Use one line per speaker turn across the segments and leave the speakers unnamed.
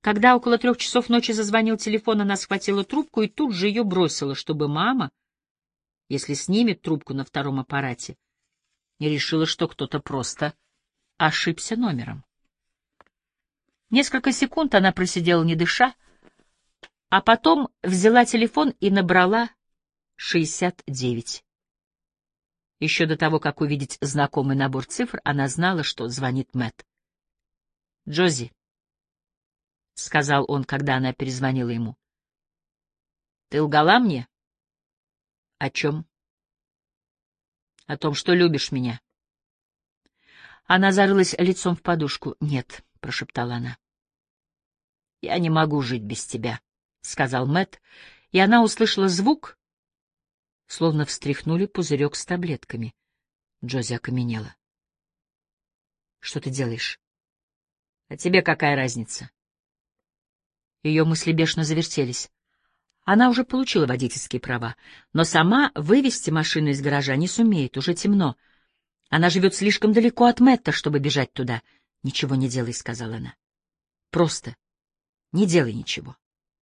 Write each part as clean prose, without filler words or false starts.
Когда около 3 часов ночи зазвонил телефон, она схватила трубку и тут же ее бросила, чтобы мама, если снимет трубку на втором аппарате, не решила, что кто-то просто ошибся номером. Несколько секунд она просидела, не дыша, а потом взяла телефон и набрала 69. Еще до того, как увидеть знакомый набор цифр, она знала, что звонит Мэтт. «Джози», — сказал он, когда она перезвонила ему, — «ты лгала мне?» «О чем?» «О том, что любишь меня». Она зарылась лицом в подушку. «Нет», — прошептала она. «Я не могу жить без тебя», — сказал Мэтт, и она услышала звук, словно встряхнули пузырек с таблетками. Джози окаменела. «Что ты делаешь?» «А тебе какая разница?» Ее мысли бешено завертелись. Она уже получила водительские права, но сама вывести машину из гаража не сумеет, уже темно. Она живет слишком далеко от Мэтта, чтобы бежать туда. «Ничего не делай», — сказала она. «Просто не делай ничего».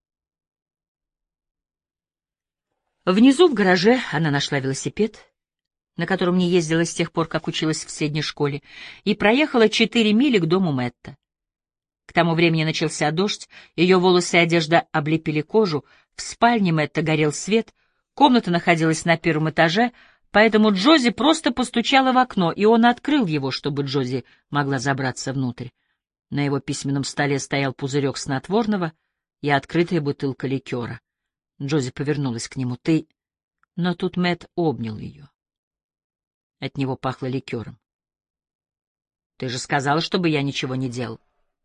Внизу в гараже она нашла велосипед, на котором не ездила с тех пор, как училась в средней школе, и проехала 4 мили к дому Мэтта. К тому времени начался дождь, ее волосы и одежда облепили кожу, в спальне Мэтта горел свет, комната находилась на первом этаже, поэтому Джози просто постучала в окно, и он открыл его, чтобы Джози могла забраться внутрь. На его письменном столе стоял пузырек снотворного и открытая бутылка ликера. Джози повернулась к нему. «Ты...» Но тут Мэтт обнял ее. От него пахло ликером. «Ты же сказала, чтобы я ничего не делал».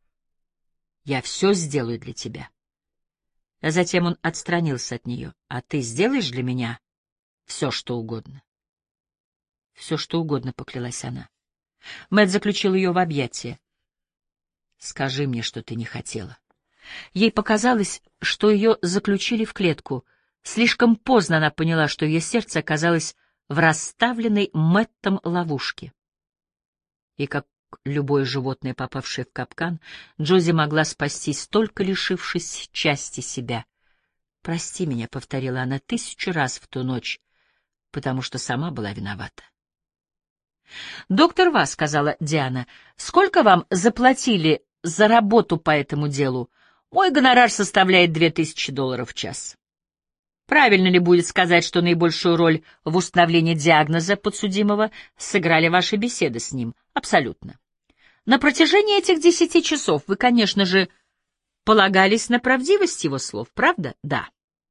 «Я все сделаю для тебя». А затем он отстранился от нее. «А ты сделаешь для меня все, что угодно?» «Все, что угодно», — поклялась она. Мэтт заключил ее в объятия. «Скажи мне, что ты не хотела». Ей показалось, что ее заключили в клетку. Слишком поздно она поняла, что ее сердце оказалось в расставленной Мэттом ловушке. И как любое животное, попавшее в капкан, Джози могла спастись, только лишившись части себя. «Прости меня», — повторила она 1000 раз в ту ночь, потому что сама была виновата. «Доктор Ва», — сказала Диана, — «сколько вам заплатили за работу по этому делу? Мой гонорар составляет $2000 в час». Правильно ли будет сказать, что наибольшую роль в установлении диагноза подсудимого сыграли ваши беседы с ним? Абсолютно. На протяжении этих 10 часов вы, конечно же, полагались на правдивость его слов, правда? Да.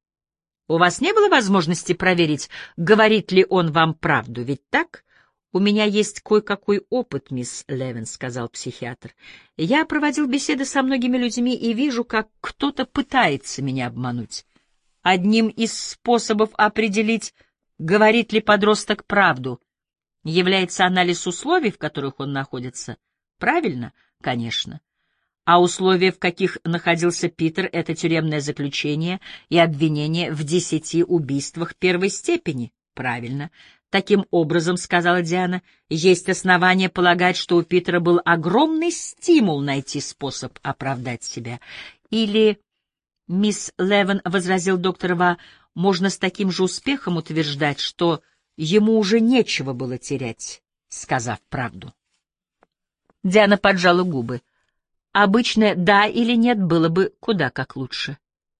У вас не было возможности проверить, говорит ли он вам правду, ведь так? У меня есть кое-какой опыт, мисс Левин, сказал психиатр. Я проводил беседы со многими людьми и вижу, как кто-то пытается меня обмануть. Одним из способов определить, говорит ли подросток правду, является анализ условий, в которых он находится. Правильно? Конечно. А условия, в каких находился Питер, — это тюремное заключение и обвинение в 10 убийствах первой степени. Правильно. Таким образом, — сказала Диана, — есть основания полагать, что у Питера был огромный стимул найти способ оправдать себя. Или... «Мисс Левин», — возразил доктор Ва, — «можно с таким же успехом утверждать, что ему уже нечего было терять, сказав правду». Диана поджала губы. Обычное «да» или «нет» было бы куда как лучше.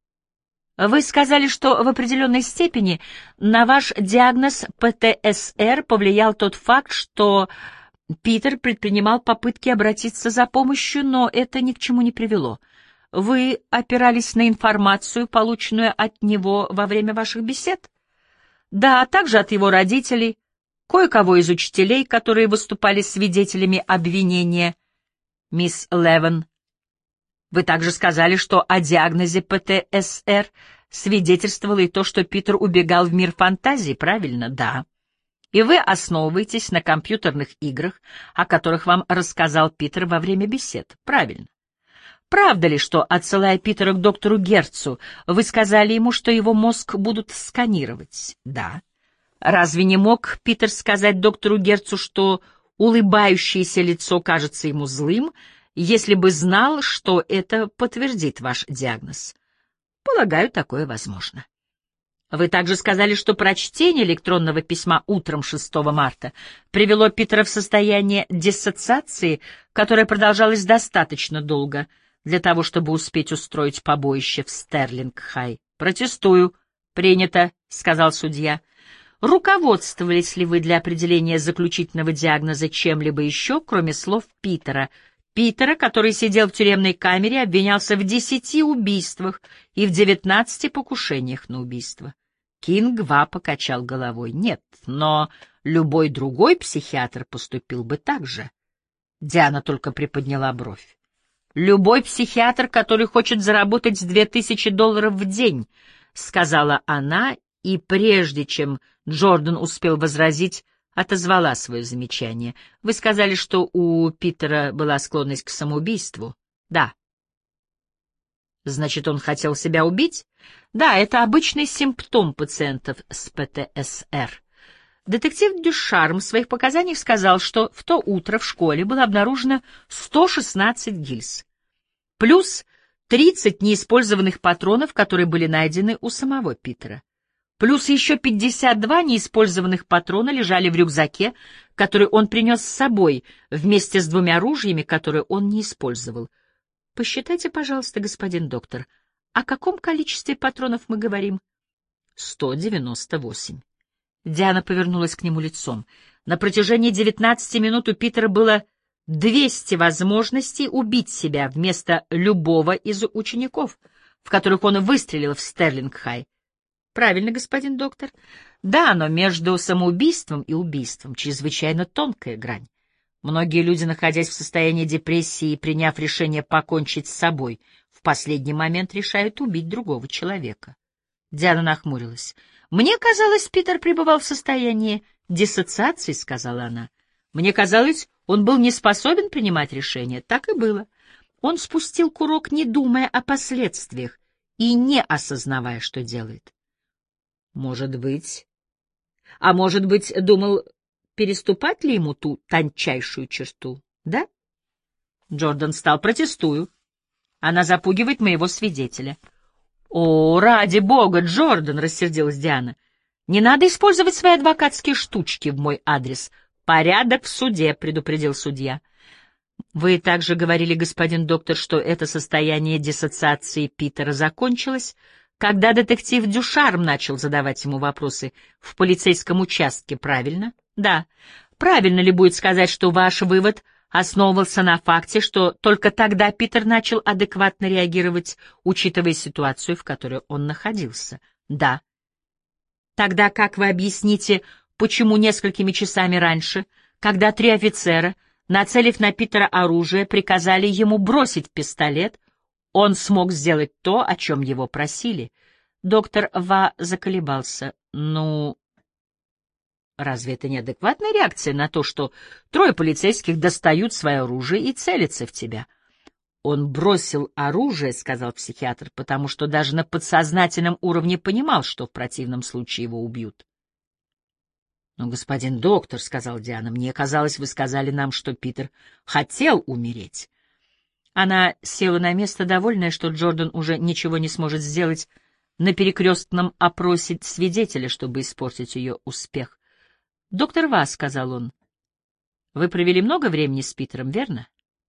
«Вы сказали, что в определенной степени на ваш диагноз ПТСР повлиял тот факт, что Питер предпринимал попытки обратиться за помощью, но это ни к чему не привело. Вы опирались на информацию, полученную от него во время ваших бесед? Да, а также от его родителей, кое-кого из учителей, которые выступали свидетелями обвинения. Мисс Левин, вы также сказали, что о диагнозе ПТСР свидетельствовало и то, что Питер убегал в мир фантазий, правильно? Да. И вы основываетесь на компьютерных играх, о которых вам рассказал Питер во время бесед, правильно? Правда ли, что, отсылая Питера к доктору Герцу, вы сказали ему, что его мозг будут сканировать? Да. Разве не мог Питер сказать доктору Герцу, что улыбающееся лицо кажется ему злым, если бы знал, что это подтвердит ваш диагноз. Полагаю, такое возможно. Вы также сказали, что прочтение электронного письма утром 6 марта привело Питера в состояние диссоциации, которое продолжалось достаточно долго для того, чтобы успеть устроить побоище в Стерлинг-Хай. «Протестую. Принято», — сказал судья. «Руководствовались ли вы для определения заключительного диагноза чем-либо еще, кроме слов Питера?» Питера, который сидел в тюремной камере, обвинялся в 10 убийствах и в 19 покушениях на убийство. Кинг-Ва покачал головой. Нет, но любой другой психиатр поступил бы так же. Диана только приподняла бровь. Любой психиатр, который хочет заработать $2000 в день, сказала она, и прежде чем Джордан успел возразить, отозвала свое замечание. Вы сказали, что у Питера была склонность к самоубийству? Да. Значит, он хотел себя убить? Да, это обычный симптом пациентов с ПТСР. Детектив Дюшарм в своих показаниях сказал, что в то утро в школе было обнаружено 116 гильз, плюс 30 неиспользованных патронов, которые были найдены у самого Питера. Плюс еще 52 неиспользованных патрона лежали в рюкзаке, который он принес с собой, вместе с 2 ружьями, которые он не использовал. Посчитайте, пожалуйста, господин доктор, о каком количестве патронов мы говорим? 198. Диана повернулась к нему лицом. На протяжении 19 минут у Питера было 200 возможностей убить себя вместо любого из учеников, в которых он выстрелил в Стерлинг-Хай. Правильно, господин доктор? Да, но между самоубийством и убийством чрезвычайно тонкая грань. Многие люди, находясь в состоянии депрессии и приняв решение покончить с собой, в последний момент решают убить другого человека. Диана нахмурилась. «Мне казалось, Питер пребывал в состоянии диссоциации», — сказала она. «Мне казалось, он был не способен принимать решения». Так и было. Он спустил курок, не думая о последствиях и не осознавая, что делает. Может быть, думал, переступать ли ему ту тончайшую черту, да? Джордан встал. «Протестую. Она запугивает моего свидетеля». «О, ради бога, Джордан!» — рассердилась Диана. «Не надо использовать свои адвокатские штучки в мой адрес. Порядок в суде», — предупредил судья. «Вы также говорили, господин доктор, что это состояние диссоциации Питера закончилось, когда детектив Дюшарм начал задавать ему вопросы в полицейском участке, правильно?» «Да. Правильно ли будет сказать, что ваш вывод основывался на факте, что только тогда Питер начал адекватно реагировать, учитывая ситуацию, в которой он находился?» «Да». «Тогда как вы объясните, почему несколькими часами раньше, когда 3 офицера, нацелив на Питера оружие, приказали ему бросить пистолет, он смог сделать то, о чем его просили?» Доктор Ва заколебался. «Ну, разве это не адекватная реакция на то, что 3 полицейских достают свое оружие и целятся в тебя?» «Он бросил оружие, — сказал психиатр, — потому что даже на подсознательном уровне понимал, что в противном случае его убьют». «Но, господин доктор, — сказал Диана, — мне казалось, вы сказали нам, что Питер хотел умереть». Она села на место, довольная, что Джордан уже ничего не сможет сделать на перекрестном опросе свидетеля, чтобы испортить ее успех. «Доктор Ва, — сказал он, — вы провели много времени с Питером, верно?»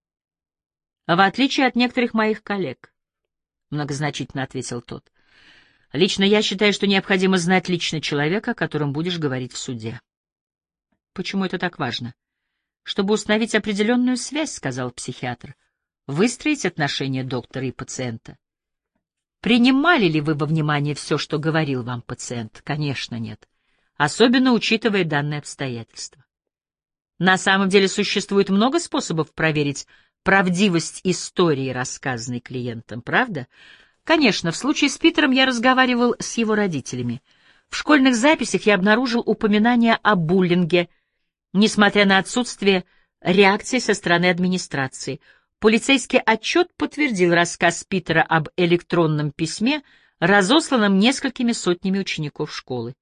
«В отличие от некоторых моих коллег», — многозначительно ответил тот. «Лично я считаю, что необходимо знать лично человека, о котором будешь говорить в суде». «Почему это так важно?» «Чтобы установить определенную связь, — сказал психиатр, — выстроить отношения доктора и пациента». «Принимали ли вы во внимание все, что говорил вам пациент?» «Конечно, нет. Особенно учитывая данные обстоятельства. На самом деле существует много способов проверить правдивость истории, рассказанной клиентам, правда? Конечно, в случае с Питером я разговаривал с его родителями. В школьных записях я обнаружил упоминание о буллинге, несмотря на отсутствие реакции со стороны администрации. Полицейский отчет подтвердил рассказ Питера об электронном письме, разосланном несколькими сотнями учеников школы.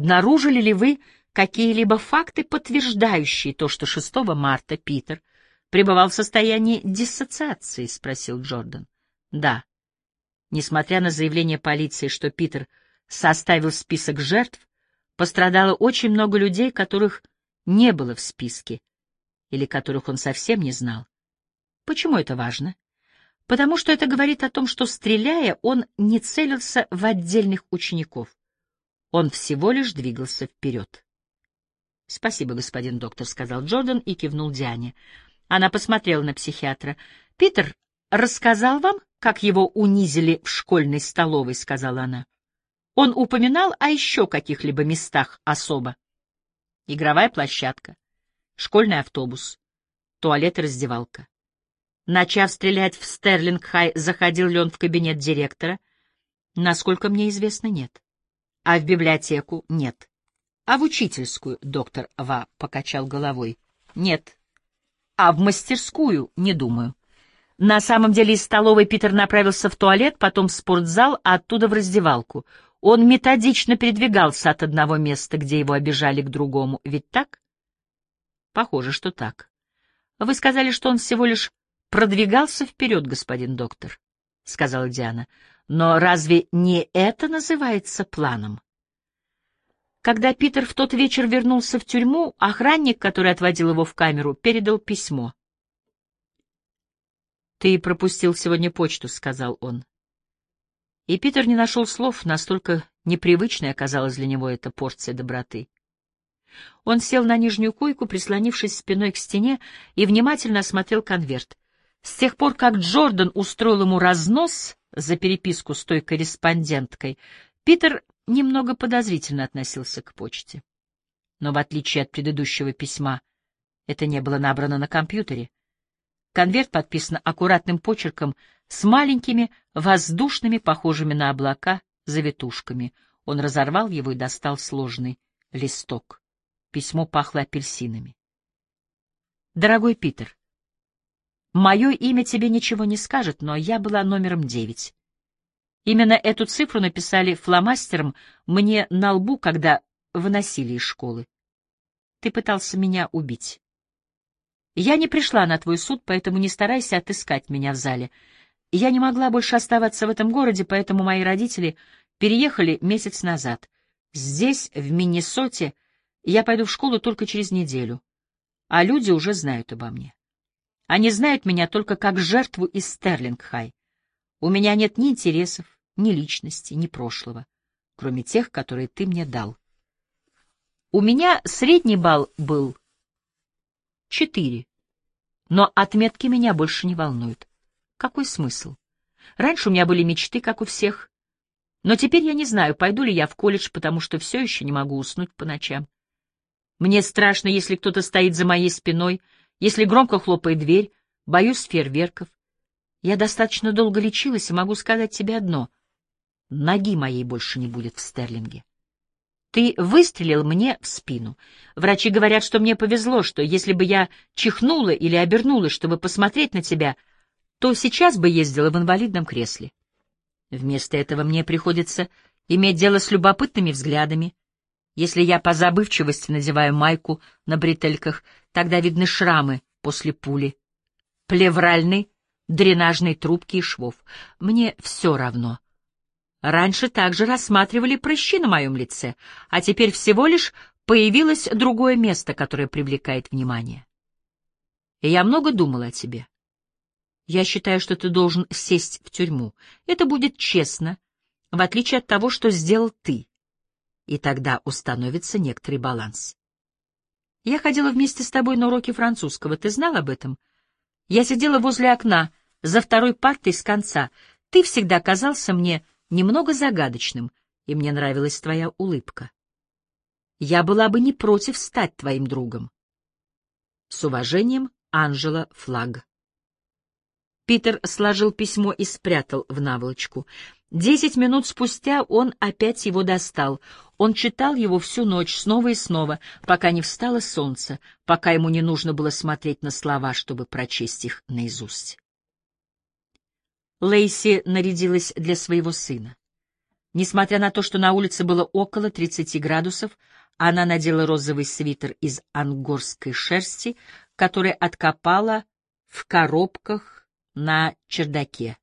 Обнаружили ли вы какие-либо факты, подтверждающие то, что 6 марта Питер пребывал в состоянии диссоциации?» — спросил Джордан. «Да. Несмотря на заявление полиции, что Питер составил список жертв, пострадало очень много людей, которых не было в списке, или которых он совсем не знал. Почему это важно? Потому что это говорит о том, что, стреляя, он не целился в отдельных учеников. Он всего лишь двигался вперед. «Спасибо, господин доктор», — сказал Джордан и кивнул Диане. Она посмотрела на психиатра. «Питер рассказал вам, как его унизили в школьной столовой?» — сказала она. «Он упоминал о еще каких-либо местах особо?» «Игровая площадка, школьный автобус, туалет и раздевалка. Начав стрелять в Стерлинг-Хай, заходил ли он в кабинет директора? Насколько мне известно, нет. А в библиотеку? Нет. А в учительскую? Доктор Ва покачал головой. Нет. А в мастерскую? Не думаю. На самом деле из столовой Питер направился в туалет, потом в спортзал, а оттуда в раздевалку. Он методично передвигался от одного места, где его обижали, к другому. Ведь так? Похоже, что так. Вы сказали, что он всего лишь продвигался вперед, господин доктор, — сказала Диана. Но разве не это называется планом? Когда Питер в тот вечер вернулся в тюрьму, охранник, который отводил его в камеру, передал письмо. «Ты пропустил сегодня почту», — сказал он. И Питер не нашел слов, настолько непривычной оказалась для него эта порция доброты. Он сел на нижнюю койку, прислонившись спиной к стене, и внимательно осмотрел конверт. С тех пор, как Джордан устроил ему разнос за переписку с той корреспонденткой, Питер немного подозрительно относился к почте. Но в отличие от предыдущего письма, это не было набрано на компьютере. Конверт подписан аккуратным почерком с маленькими, воздушными, похожими на облака, завитушками. Он разорвал его и достал сложный листок. Письмо пахло апельсинами. «Дорогой Питер, мое имя тебе ничего не скажет, но я была номером 9. Именно эту цифру написали фломастером мне на лбу, когда выносили из школы. Ты пытался меня убить. Я не пришла на твой суд, поэтому не старайся отыскать меня в зале. Я не могла больше оставаться в этом городе, поэтому мои родители переехали месяц назад. Здесь, в Миннесоте, я пойду в школу только через неделю, а люди уже знают обо мне. Они знают меня только как жертву из Стерлинг-Хай. У меня нет ни интересов, ни личности, ни прошлого, кроме тех, которые ты мне дал. У меня средний балл был 4, но отметки меня больше не волнуют. Какой смысл? Раньше у меня были мечты, как у всех, но теперь я не знаю, пойду ли я в колледж, потому что все еще не могу уснуть по ночам. Мне страшно, если кто-то стоит за моей спиной, если громко хлопает дверь, боюсь фейерверков. Я достаточно долго лечилась и могу сказать тебе одно — ноги моей больше не будет в Стерлинге. Ты выстрелил мне в спину. Врачи говорят, что мне повезло, что если бы я чихнула или обернулась, чтобы посмотреть на тебя, то сейчас бы ездила в инвалидном кресле. Вместо этого мне приходится иметь дело с любопытными взглядами. Если я по забывчивости надеваю майку на бретельках, тогда видны шрамы после пули, плевральной, дренажной трубки и швов. Мне все равно. Раньше также рассматривали прыщи на моем лице, а теперь всего лишь появилось другое место, которое привлекает внимание. И я много думала о тебе. Я считаю, что ты должен сесть в тюрьму. Это будет честно, в отличие от того, что сделал ты. И тогда установится некоторый баланс. Я ходила вместе с тобой на уроки французского. Ты знал об этом? Я сидела возле окна, за второй партой с конца. Ты всегда казался мне немного загадочным, и мне нравилась твоя улыбка. Я была бы не против стать твоим другом. С уважением, Анжела Флаг. Питер сложил письмо и спрятал в наволочку. 10 минут спустя он опять его достал. Он читал его всю ночь, снова и снова, пока не встало солнце, пока ему не нужно было смотреть на слова, чтобы прочесть их наизусть. Лейси нарядилась для своего сына. Несмотря на то, что на улице было около 30 градусов, она надела розовый свитер из ангорской шерсти, который откопала в коробках на чердаке.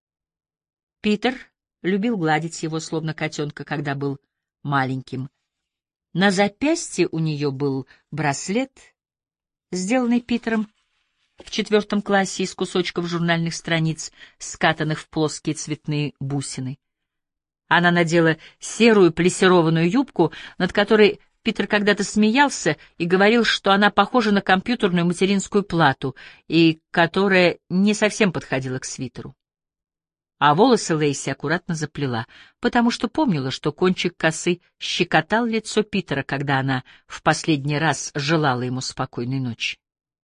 Питер любил гладить его, словно котенка, когда был маленьким. На запястье у нее был браслет, сделанный Питером в 4 классе из кусочков журнальных страниц, скатанных в плоские цветные бусины. Она надела серую плессированную юбку, над которой Питер когда-то смеялся и говорил, что она похожа на компьютерную материнскую плату, и которая не совсем подходила к свитеру. А волосы Лейси аккуратно заплела, потому что помнила, что кончик косы щекотал лицо Питера, когда она в последний раз желала ему спокойной ночи.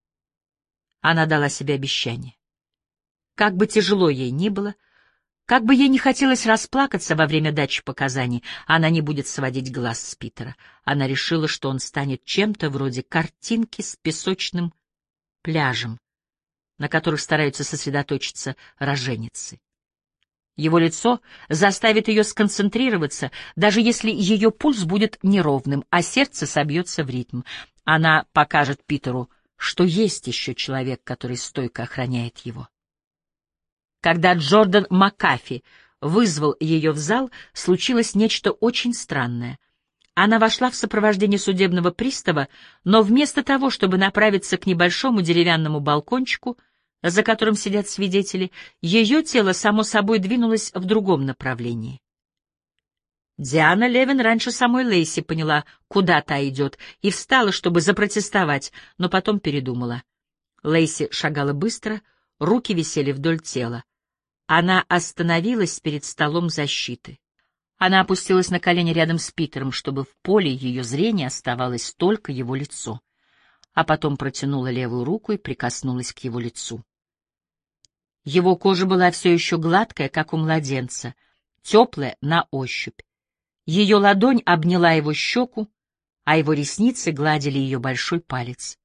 Она дала себе обещание. Как бы тяжело ей ни было, как бы ей не хотелось расплакаться во время дачи показаний, она не будет сводить глаз с Питера. Она решила, что он станет чем-то вроде картинки с песочным пляжем, на которых стараются сосредоточиться роженицы. Его лицо заставит ее сконцентрироваться, даже если ее пульс будет неровным, а сердце собьется в ритм. Она покажет Питеру, что есть еще человек, который стойко охраняет его. Когда Джордан Макафи вызвал ее в зал, случилось нечто очень странное. Она вошла в сопровождении судебного пристава, но вместо того, чтобы направиться к небольшому деревянному балкончику, за которым сидят свидетели, ее тело само собой двинулось в другом направлении. Диана Левин раньше самой Лейси поняла, куда та идет, и встала, чтобы запротестовать, но потом передумала. Лейси шагала быстро, руки висели вдоль тела. Она остановилась перед столом защиты. Она опустилась на колени рядом с Питером, чтобы в поле ее зрения оставалось только его лицо, а потом протянула левую руку и прикоснулась к его лицу. Его кожа была все еще гладкая, как у младенца, теплая на ощупь. Ее ладонь обняла его щеку, а его ресницы гладили ее большой палец.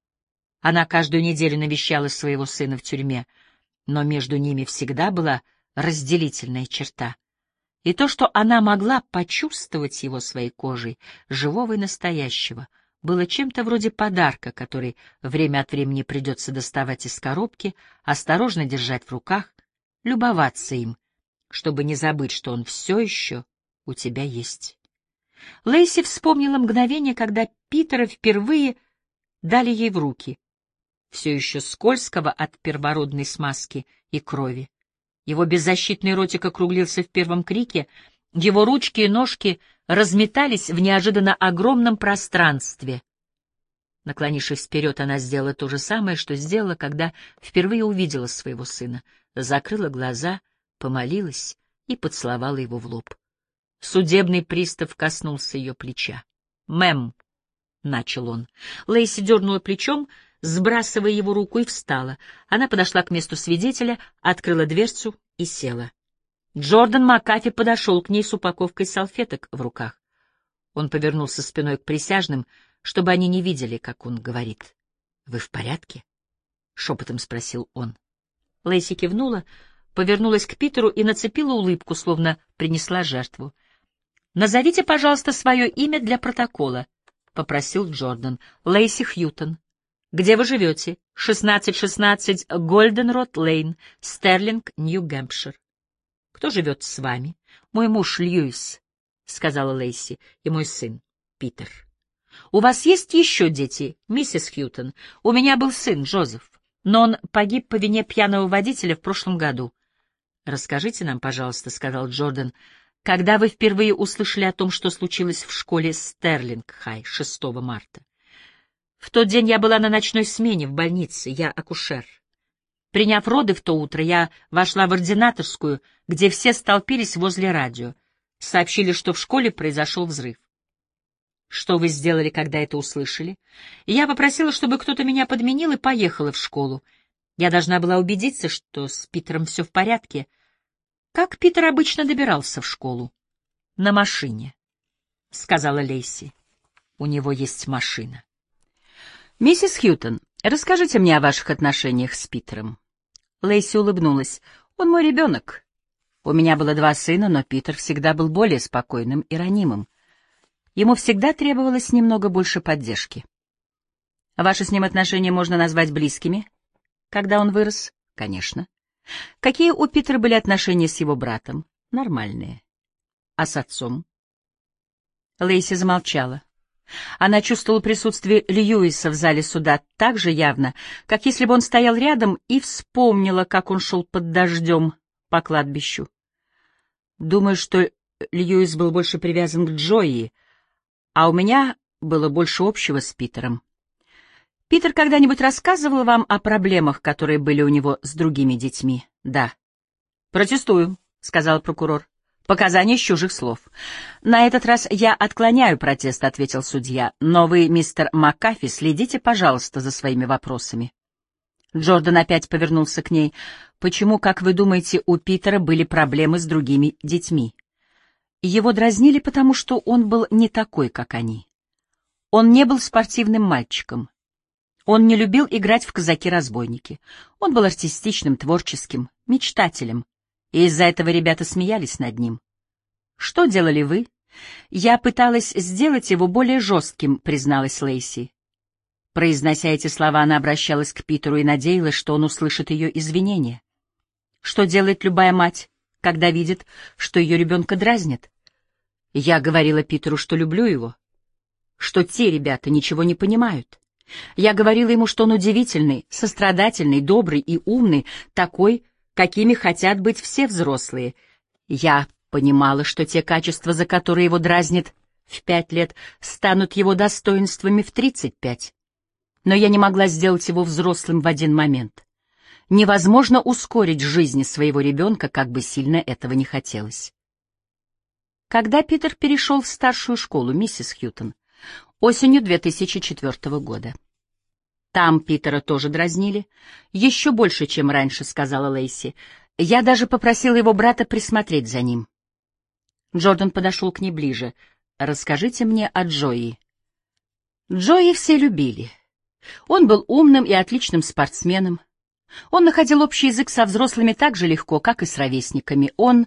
Она каждую неделю навещала своего сына в тюрьме, но между ними всегда была разделительная черта. И то, что она могла почувствовать его своей кожей, живого и настоящего, было чем-то вроде подарка, который время от времени придется доставать из коробки, осторожно держать в руках, любоваться им, чтобы не забыть, что он все еще у тебя есть. Лейси вспомнила мгновение, когда Питера впервые дали ей в руки, все еще скользкого от первородной смазки и крови. Его беззащитный ротик округлился в первом крике, его ручки и ножки разметались в неожиданно огромном пространстве. Наклонившись вперед, она сделала то же самое, что сделала, когда впервые увидела своего сына. Закрыла глаза, помолилась и поцеловала его в лоб. Судебный пристав коснулся ее плеча. «Мэм», — начал он. Лейси дернула плечом, сбрасывая его руку, и встала. Она подошла к месту свидетеля, открыла дверцу и села. Джордан Макафи подошел к ней с упаковкой салфеток в руках. Он повернулся спиной к присяжным, чтобы они не видели, как он говорит. «Вы в порядке?» — шепотом спросил он. Лейси кивнула, повернулась к Питеру и нацепила улыбку, словно принесла жертву. «Назовите, пожалуйста, свое имя для протокола», — попросил Джордан. «Лейси Хьютон. Где вы живете? 1616 Гольденрод-Лейн, Стерлинг, Нью-Гэмпшир. Кто живет с вами? Мой муж Льюис, — сказала Лейси, — и мой сын Питер. У вас есть еще дети, миссис Хьютон? У меня был сын Джозеф, но он погиб по вине пьяного водителя в прошлом году. Расскажите нам, пожалуйста, — сказал Джордан, — когда вы впервые услышали о том, что случилось в школе Стерлинг-Хай 6 марта? В тот день я была на ночной смене в больнице, я акушер. Приняв роды в то утро, я вошла в ординаторскую, где все столпились возле радио. Сообщили, что в школе произошел взрыв. Что вы сделали, когда это услышали? Я попросила, чтобы кто-то меня подменил, и поехала в школу. Я должна была убедиться, что с Питером все в порядке. Как Питер обычно добирался в школу? — На машине, — сказала Лейси. — У него есть машина. — Миссис Хьютон, расскажите мне о ваших отношениях с Питером. Лейси улыбнулась. — Он мой ребенок. У меня было 2 сына, но Питер всегда был более спокойным и ранимым. Ему всегда требовалось немного больше поддержки. Ваши с ним отношения можно назвать близкими? когда он вырос? Конечно. Какие у Питера были отношения с его братом? Нормальные. А с отцом? Лейси замолчала. Она чувствовала присутствие Льюиса в зале суда так же явно, как если бы он стоял рядом, и вспомнила, как он шел под дождем по кладбищу. Думаю, что Льюис был больше привязан к Джои, а у меня было больше общего с Питером. Питер когда-нибудь рассказывал вам о проблемах, которые были у него с другими детьми? Да. Протестую, сказал прокурор. Показания с чужих слов. На этот раз я отклоняю протест, ответил судья. Но вы, мистер Макафи, следите, пожалуйста, за своими вопросами. Джордан опять повернулся к ней. Почему, как вы думаете, у Питера были проблемы с другими детьми? Его дразнили, потому что он был не такой, как они. Он не был спортивным мальчиком. Он не любил играть в казаки-разбойники. Он был артистичным, творческим, мечтателем. И из-за этого ребята смеялись над ним. Что делали вы? Я пыталась сделать его более жестким, призналась Лейси. Произнося эти слова, она обращалась к Питеру и надеялась, что он услышит ее извинения. Что делает любая мать, когда видит, что ее ребенка дразнят? Я говорила Питеру, что люблю его, что те ребята ничего не понимают. Я говорила ему, что он удивительный, сострадательный, добрый и умный, такой, какими хотят быть все взрослые. Я понимала, что те качества, за которые его дразнят в 5 лет, станут его достоинствами в 35. Но я не могла сделать его взрослым в один момент. Невозможно ускорить жизнь своего ребенка, как бы сильно этого не хотелось. Когда Питер перешел в старшую школу, миссис Хьютон? Осенью 2004 года. Там Питера тоже дразнили. Еще больше, чем раньше, сказала Лейси. Я даже попросила его брата присмотреть за ним. Джордан подошел к ней ближе. Расскажите мне о Джои. Джои все любили. Он был умным и отличным спортсменом. Он находил общий язык со взрослыми так же легко, как и с ровесниками. Он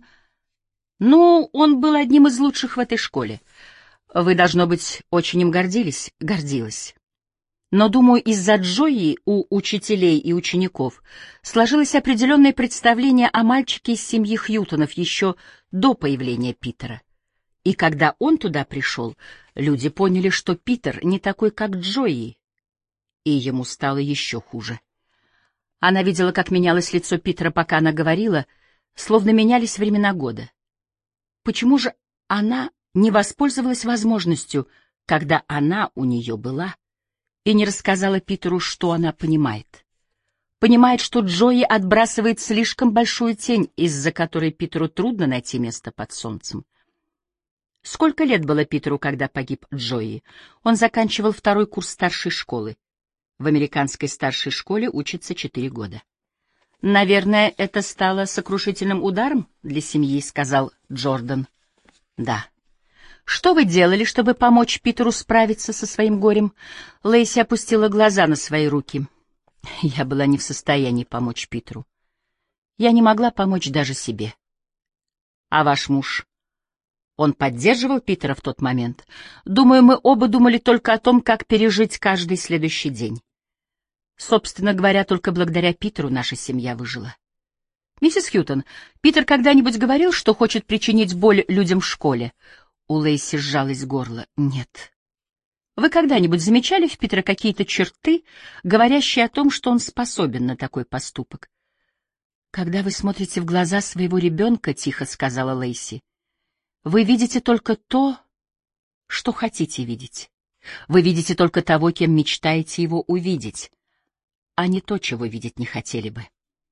был одним из лучших в этой школе. Вы, должно быть, очень им гордились. Гордилась. Но, думаю, из-за Джои у учителей и учеников сложилось определенное представление о мальчике из семьи Хьютонов еще до появления Питера. И когда он туда пришел, люди поняли, что Питер не такой, как Джои, и ему стало еще хуже. Она видела, как менялось лицо Питера, пока она говорила, словно менялись времена года. Почему же она не воспользовалась возможностью, когда она у нее была, и не рассказала Питеру, что она понимает? Понимает, что Джои отбрасывает слишком большую тень, из-за которой Питеру трудно найти место под солнцем. Сколько лет было Питеру, когда погиб Джои? Он заканчивал 2-й курс старшей школы. В американской старшей школе учатся 4 года. «Наверное, это стало сокрушительным ударом для семьи», — сказал Джордан. «Да». «Что вы делали, чтобы помочь Питеру справиться со своим горем?» Лейси опустила глаза на свои руки. «Я была не в состоянии помочь Питеру. Я не могла помочь даже себе». «А ваш муж? Он поддерживал Питера в тот момент? Думаю, мы оба думали только о том, как пережить каждый следующий день. Собственно говоря, только благодаря Питеру наша семья выжила». «Миссис Хьютон, Питер когда-нибудь говорил, что хочет причинить боль людям в школе?» У Лейси сжалось горло. «Нет». «Вы когда-нибудь замечали в Питера какие-то черты, говорящие о том, что он способен на такой поступок?» «Когда вы смотрите в глаза своего ребенка, — тихо сказала Лейси, — вы видите только то, что хотите видеть. Вы видите только того, кем мечтаете его увидеть, а не то, чего видеть не хотели бы.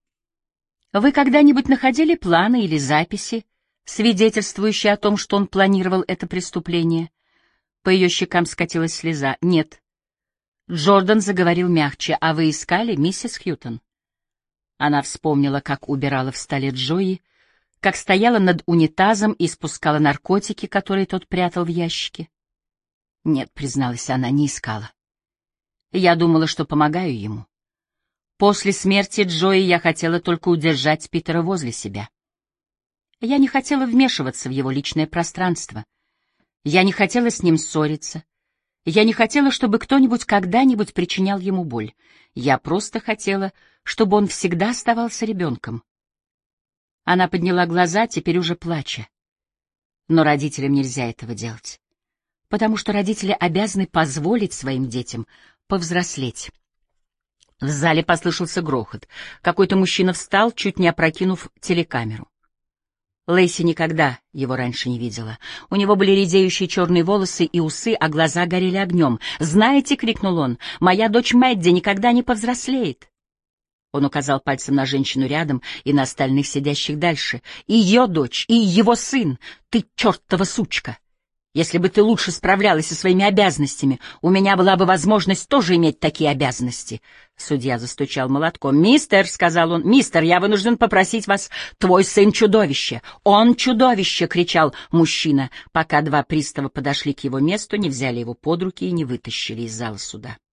Вы когда-нибудь находили планы или записи, свидетельствующие о том, что он планировал это преступление?» По ее щекам скатилась слеза. «Нет». Джордан заговорил мягче. «А вы искали, миссис Хьютон?» Она вспомнила, как убирала в столе Джои, как стояла над унитазом и спускала наркотики, которые тот прятал в ящике. «Нет», — призналась она, — «не искала. Я думала, что помогаю ему. После смерти Джои я хотела только удержать Питера возле себя. Я не хотела вмешиваться в его личное пространство. Я не хотела с ним ссориться. Я не хотела, чтобы кто-нибудь когда-нибудь причинял ему боль. Я просто хотела, чтобы он всегда оставался ребенком. Она подняла глаза, теперь уже плача. Но родителям нельзя этого делать, потому что родители обязаны позволить своим детям повзрослеть. В зале послышался грохот. Какой-то мужчина встал, чуть не опрокинув телекамеру. Лейси никогда его раньше не видела. У него были редеющие черные волосы и усы, а глаза горели огнем. «Знаете», — крикнул он, — «моя дочь Мэдди никогда не повзрослеет». Он указал пальцем на женщину рядом и на остальных, сидящих дальше. «И ее дочь, и его сын! Ты чертова сучка! Если бы ты лучше справлялась со своими обязанностями, у меня была бы возможность тоже иметь такие обязанности». Судья застучал молотком. «Мистер», — сказал он, — «мистер, я вынужден попросить вас, твой сын чудовище». «Он чудовище!» — кричал мужчина, пока два пристава подошли к его месту, не взяли его под руки и не вытащили из зала суда.